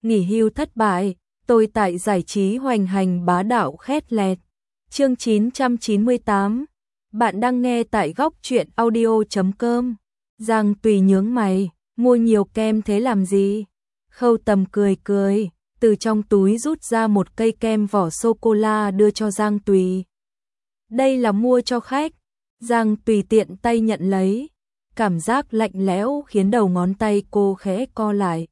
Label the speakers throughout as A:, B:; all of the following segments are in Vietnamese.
A: nghỉ hưu thất bại, tôi tại giải trí hoành hành bá đạo khét lẹt. Chương 998. Bạn đang nghe tại góc truyện audio.com. Giang Tùy nhướng mày, mua nhiều kem thế làm gì? Khâu Tầm cười cười, từ trong túi rút ra một cây kem vỏ sô-cô-la đưa cho Giang Tùy. Đây là mua cho khách. Giang Tùy tiện tay nhận lấy, cảm giác lạnh lẽo khiến đầu ngón tay cô khẽ co lại.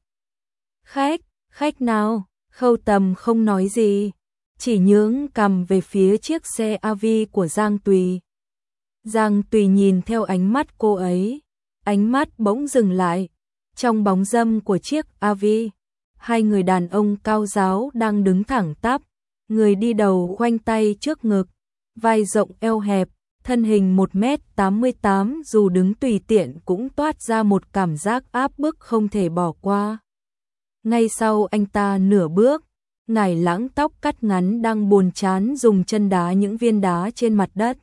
A: Khách nào? Khâu Tầm không nói gì, chỉ nhướng cằm về phía chiếc xe AV của Giang Tùy. Giang Tùy nhìn theo ánh mắt cô ấy, ánh mắt bỗng dừng lại. Trong bóng râm của chiếc AV, hai người đàn ông cao ráo đang đứng thẳng tắp, người đi đầu khoanh tay trước ngực, vai rộng eo hẹp, thân hình 1m88 dù đứng tùy tiện cũng toát ra một cảm giác áp bức không thể bỏ qua. Ngay sau anh ta nửa bước, Ngải Lãng tóc cắt ngắn đang buồn chán dùng chân đá những viên đá trên mặt đất.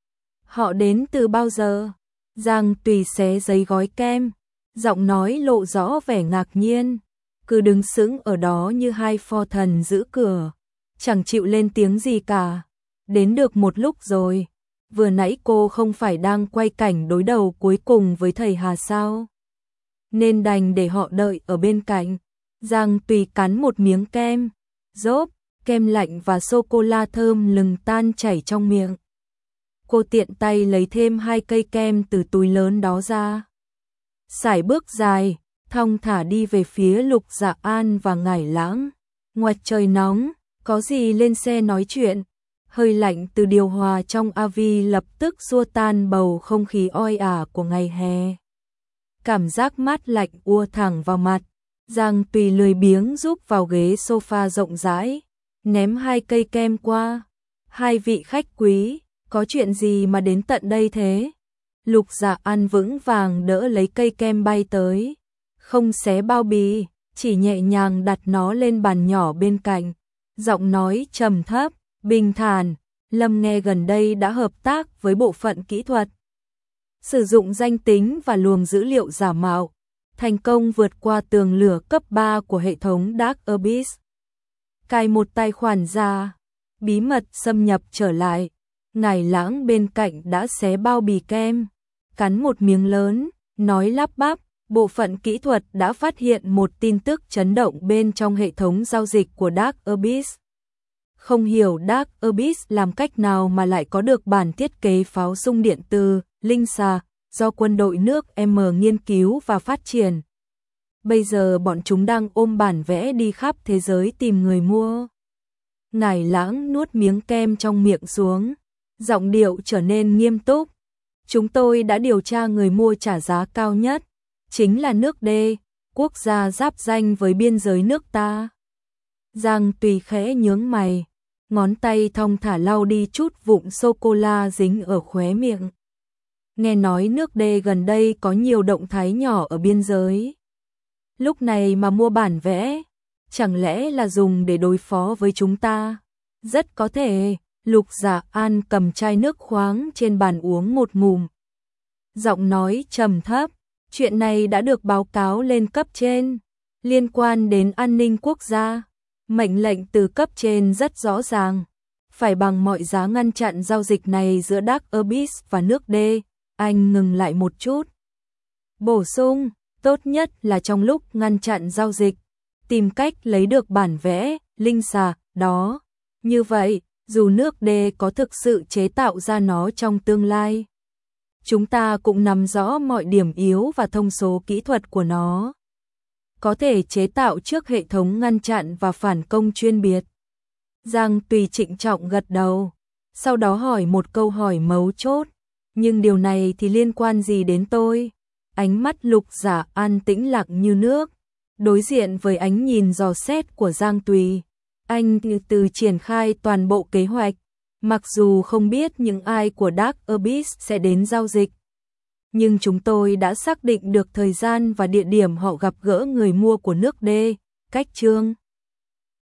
A: Họ đến từ bao giờ? Giang Tùy xé giấy gói kem, giọng nói lộ rõ vẻ ngạc nhiên, cứ đứng sững ở đó như hai pho thần giữ cửa, chẳng chịu lên tiếng gì cả. Đến được một lúc rồi, vừa nãy cô không phải đang quay cảnh đối đầu cuối cùng với thầy Hà sao? Nên đành để họ đợi ở bên cạnh. Giang Tùy cắn một miếng kem, rốp, kem lạnh và sô-cô-la thơm lừng tan chảy trong miệng. Cô tiện tay lấy thêm 2 cây kem từ túi lớn đó ra. Sải bước dài, thong thả đi về phía Lục Dạ An và Ngải Lãng. Ngoài trời nóng, có gì lên xe nói chuyện. Hơi lạnh từ điều hòa trong AV lập tức xua tan bầu không khí oi ả của ngày hè. Cảm giác mát lạnh ùa thẳng vào mặt. Giang Tùy lười biếng rúc vào ghế sofa rộng rãi, ném 2 cây kem qua. Hai vị khách quý, có chuyện gì mà đến tận đây thế? Lục Dạ An vững vàng đỡ lấy cây kem bay tới, không xé bao bì, chỉ nhẹ nhàng đặt nó lên bàn nhỏ bên cạnh. Giọng nói trầm thấp, bình thản, Lâm nghe gần đây đã hợp tác với bộ phận kỹ thuật, sử dụng danh tính và luồng dữ liệu giả mạo, thành công vượt qua tường lửa cấp 3 của hệ thống Dark Abyss. Cài một tài khoản ra, bí mật xâm nhập trở lại. Ngải Lãng bên cạnh đã xé bao bì kem, cắn một miếng lớn, nói lắp bắp, bộ phận kỹ thuật đã phát hiện một tin tức chấn động bên trong hệ thống giao dịch của Dark Abyss. Không hiểu Dark Abyss làm cách nào mà lại có được bản thiết kế pháo xung điện từ Linh Xà do quân đội nước M nghiên cứu và phát triển. Bây giờ bọn chúng đang ôm bản vẽ đi khắp thế giới tìm người mua. Ngải Lãng nuốt miếng kem trong miệng xuống, giọng điệu trở nên nghiêm túc. Chúng tôi đã điều tra người mua trả giá cao nhất, chính là nước D, quốc gia giáp ranh với biên giới nước ta. Giang Tùy khẽ nhướng mày, ngón tay thong thả lau đi chút vụn sô-cô-la dính ở khóe miệng. Nghe nói nước D gần đây có nhiều động thái nhỏ ở biên giới. Lúc này mà mua bản vẽ, chẳng lẽ là dùng để đối phó với chúng ta? Rất có thể. Lục Dạ An cầm chai nước khoáng trên bàn uống một ngụm. Giọng nói trầm thấp, chuyện này đã được báo cáo lên cấp trên, liên quan đến an ninh quốc gia. Mệnh lệnh từ cấp trên rất rõ ràng, phải bằng mọi giá ngăn chặn giao dịch này giữa Dark Abyss và nước D. Anh ngừng lại một chút, bổ sung, tốt nhất là trong lúc ngăn chặn giao dịch, tìm cách lấy được bản vẽ Linh Xà đó. Như vậy, dù nước D có thực sự chế tạo ra nó trong tương lai, chúng ta cũng nắm rõ mọi điểm yếu và thông số kỹ thuật của nó, có thể chế tạo trước hệ thống ngăn chặn và phản công chuyên biệt. Giang Tùy trịnh trọng gật đầu, sau đó hỏi một câu hỏi mấu chốt, nhưng điều này thì liên quan gì đến tôi? Ánh mắt Lục Dạ An tĩnh lặng như nước, đối diện với ánh nhìn dò xét của Giang Tùy. Anh từ triển khai toàn bộ kế hoạch, mặc dù không biết những ai của Dark Abyss sẽ đến giao dịch. Nhưng chúng tôi đã xác định được thời gian và địa điểm họ gặp gỡ người mua của nước D, cách Trương